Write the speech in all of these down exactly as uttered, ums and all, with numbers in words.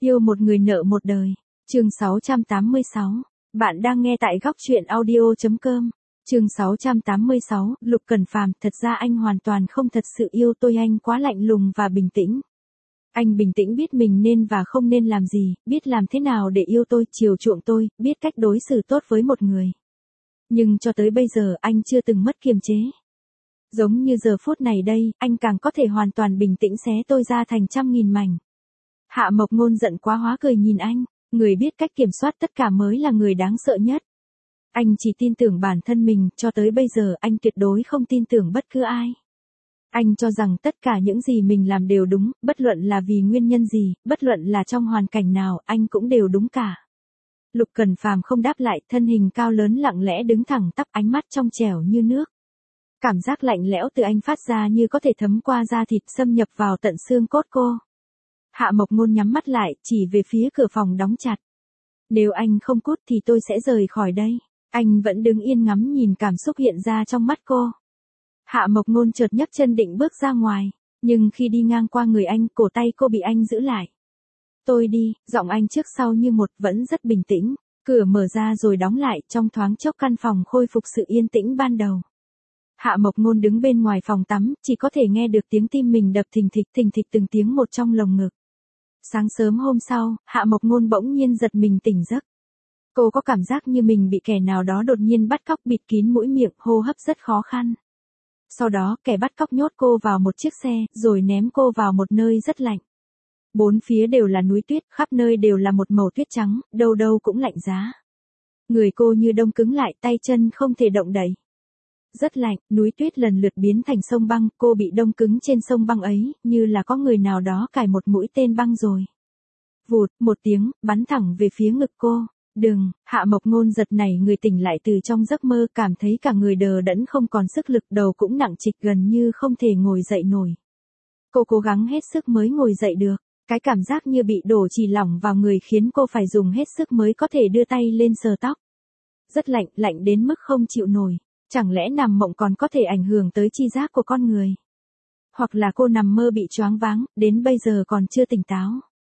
Yêu một người nợ một đời. Chương sáu trăm tám mươi sáu. Bạn đang nghe tại góc truyện audio chấm com. Chương sáu trăm tám mươi sáu, Lục Cẩn Phàm, thật ra anh hoàn toàn không thật sự yêu tôi, anh quá lạnh lùng và bình tĩnh. Anh bình tĩnh biết mình nên và không nên làm gì, biết làm thế nào để yêu tôi, chiều chuộng tôi, biết cách đối xử tốt với một người. Nhưng cho tới bây giờ anh chưa từng mất kiềm chế. Giống như giờ phút này đây, anh càng có thể hoàn toàn bình tĩnh xé tôi ra thành trăm nghìn mảnh. Hạ Mộc Ngôn giận quá hóa cười nhìn anh, người biết cách kiểm soát tất cả mới là người đáng sợ nhất. Anh chỉ tin tưởng bản thân mình, cho tới bây giờ anh tuyệt đối không tin tưởng bất cứ ai. Anh cho rằng tất cả những gì mình làm đều đúng, bất luận là vì nguyên nhân gì, bất luận là trong hoàn cảnh nào, anh cũng đều đúng cả. Lục Cẩn Phàm không đáp lại, thân hình cao lớn lặng lẽ đứng thẳng tắp, ánh mắt trong trẻo như nước. Cảm giác lạnh lẽo từ anh phát ra như có thể thấm qua da thịt, xâm nhập vào tận xương cốt cô. Hạ Mộc Ngôn nhắm mắt lại, chỉ về phía cửa phòng đóng chặt. Nếu anh không cút thì tôi sẽ rời khỏi đây. Anh vẫn đứng yên ngắm nhìn cảm xúc hiện ra trong mắt cô. Hạ Mộc Ngôn chợt nhấc chân định bước ra ngoài, nhưng khi đi ngang qua người anh, cổ tay cô bị anh giữ lại. Tôi đi, giọng anh trước sau như một, vẫn rất bình tĩnh. Cửa mở ra rồi đóng lại, trong thoáng chốc căn phòng khôi phục sự yên tĩnh ban đầu. Hạ Mộc Ngôn đứng bên ngoài phòng tắm, chỉ có thể nghe được tiếng tim mình đập thình thịch thình thịch từng tiếng một trong lồng ngực. Sáng sớm hôm sau, Hạ Mộc Ngôn bỗng nhiên giật mình tỉnh giấc. Cô có cảm giác như mình bị kẻ nào đó đột nhiên bắt cóc, bịt kín mũi miệng, hô hấp rất khó khăn. Sau đó, kẻ bắt cóc nhốt cô vào một chiếc xe, rồi ném cô vào một nơi rất lạnh. Bốn phía đều là núi tuyết, khắp nơi đều là một màu tuyết trắng, đâu đâu cũng lạnh giá. Người cô như đông cứng lại, tay chân không thể động đậy. Rất lạnh, núi tuyết lần lượt biến thành sông băng, cô bị đông cứng trên sông băng ấy, như là có người nào đó cài một mũi tên băng rồi. Vụt, một tiếng, bắn thẳng về phía ngực cô. Đừng, Hạ Mộc Ngôn giật nảy người tỉnh lại từ trong giấc mơ, cảm thấy cả người đờ đẫn không còn sức lực, đầu cũng nặng trịch gần như không thể ngồi dậy nổi. Cô cố gắng hết sức mới ngồi dậy được, cái cảm giác như bị đổ chì lỏng vào người khiến cô phải dùng hết sức mới có thể đưa tay lên sờ tóc. Rất lạnh, lạnh đến mức không chịu nổi. Chẳng lẽ nằm mộng còn có thể ảnh hưởng tới tri giác của con người? Hoặc là cô nằm mơ bị choáng váng, đến bây giờ còn chưa tỉnh táo.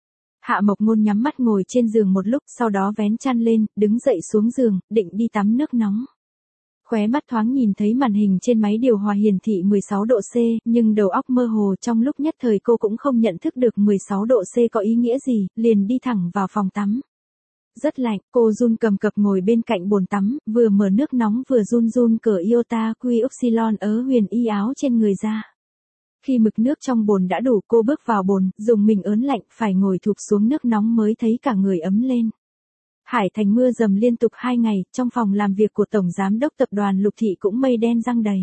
Hạ Mộc Ngôn nhắm mắt ngồi trên giường một lúc, sau đó vén chăn lên, đứng dậy xuống giường, định đi tắm nước nóng. Khóe mắt thoáng nhìn thấy màn hình trên máy điều hòa hiển thị mười sáu độ C, nhưng đầu óc mơ hồ, trong lúc nhất thời cô cũng không nhận thức được mười sáu độ C có ý nghĩa gì, liền đi thẳng vào phòng tắm. Rất lạnh, cô run cầm cập ngồi bên cạnh bồn tắm, vừa mở nước nóng vừa run run cởi iota quy upsilon ớ huyền y áo trên người ra. Khi mực nước trong bồn đã đủ, cô bước vào bồn, dùng mình ớn lạnh, phải ngồi thụp xuống nước nóng mới thấy cả người ấm lên. Hải Thành mưa dầm liên tục hai ngày, trong phòng làm việc của Tổng Giám đốc Tập đoàn Lục Thị cũng mây đen giăng đầy.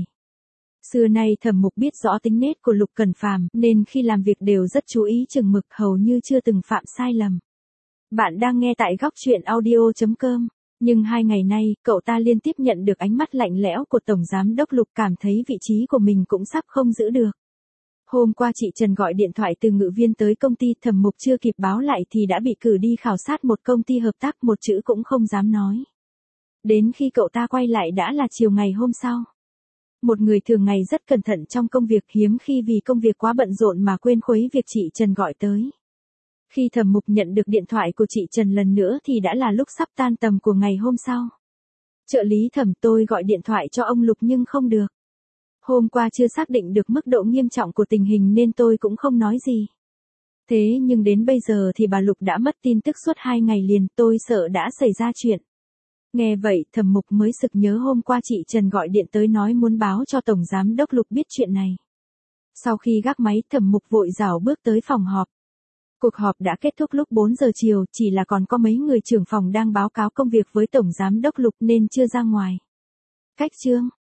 Xưa nay Thẩm Mục biết rõ tính nết của Lục Cẩn Phàm, nên khi làm việc đều rất chú ý chừng mực, hầu như chưa từng phạm sai lầm. Bạn đang nghe tại góc truyện audio chấm com. Nhưng hai ngày nay, cậu ta liên tiếp nhận được ánh mắt lạnh lẽo của Tổng Giám đốc Lục, cảm thấy vị trí của mình cũng sắp không giữ được. Hôm qua chị Trần gọi điện thoại từ Ngự Viên tới công ty, Thẩm Mục chưa kịp báo lại thì đã bị cử đi khảo sát một công ty hợp tác, một chữ cũng không dám nói. Đến khi cậu ta quay lại đã là chiều ngày hôm sau. Một người thường ngày rất cẩn thận trong công việc, hiếm khi vì công việc quá bận rộn mà quên khuấy việc chị Trần gọi tới. Khi Thẩm Mục nhận được điện thoại của chị Trần lần nữa thì đã là lúc sắp tan tầm của ngày hôm sau. Trợ lý Thẩm, tôi gọi điện thoại cho ông Lục nhưng không được. Hôm qua chưa xác định được mức độ nghiêm trọng của tình hình nên tôi cũng không nói gì. Thế nhưng đến bây giờ thì bà Lục đã mất tin tức suốt hai ngày liền, tôi sợ đã xảy ra chuyện. Nghe vậy, Thẩm Mục mới sực nhớ hôm qua chị Trần gọi điện tới nói muốn báo cho Tổng Giám đốc Lục biết chuyện này. Sau khi gác máy, Thẩm Mục vội rảo bước tới phòng họp. Cuộc họp đã kết thúc lúc bốn giờ chiều, chỉ là còn có mấy người trưởng phòng đang báo cáo công việc với Tổng Giám đốc Lục nên chưa ra ngoài. Cách chương,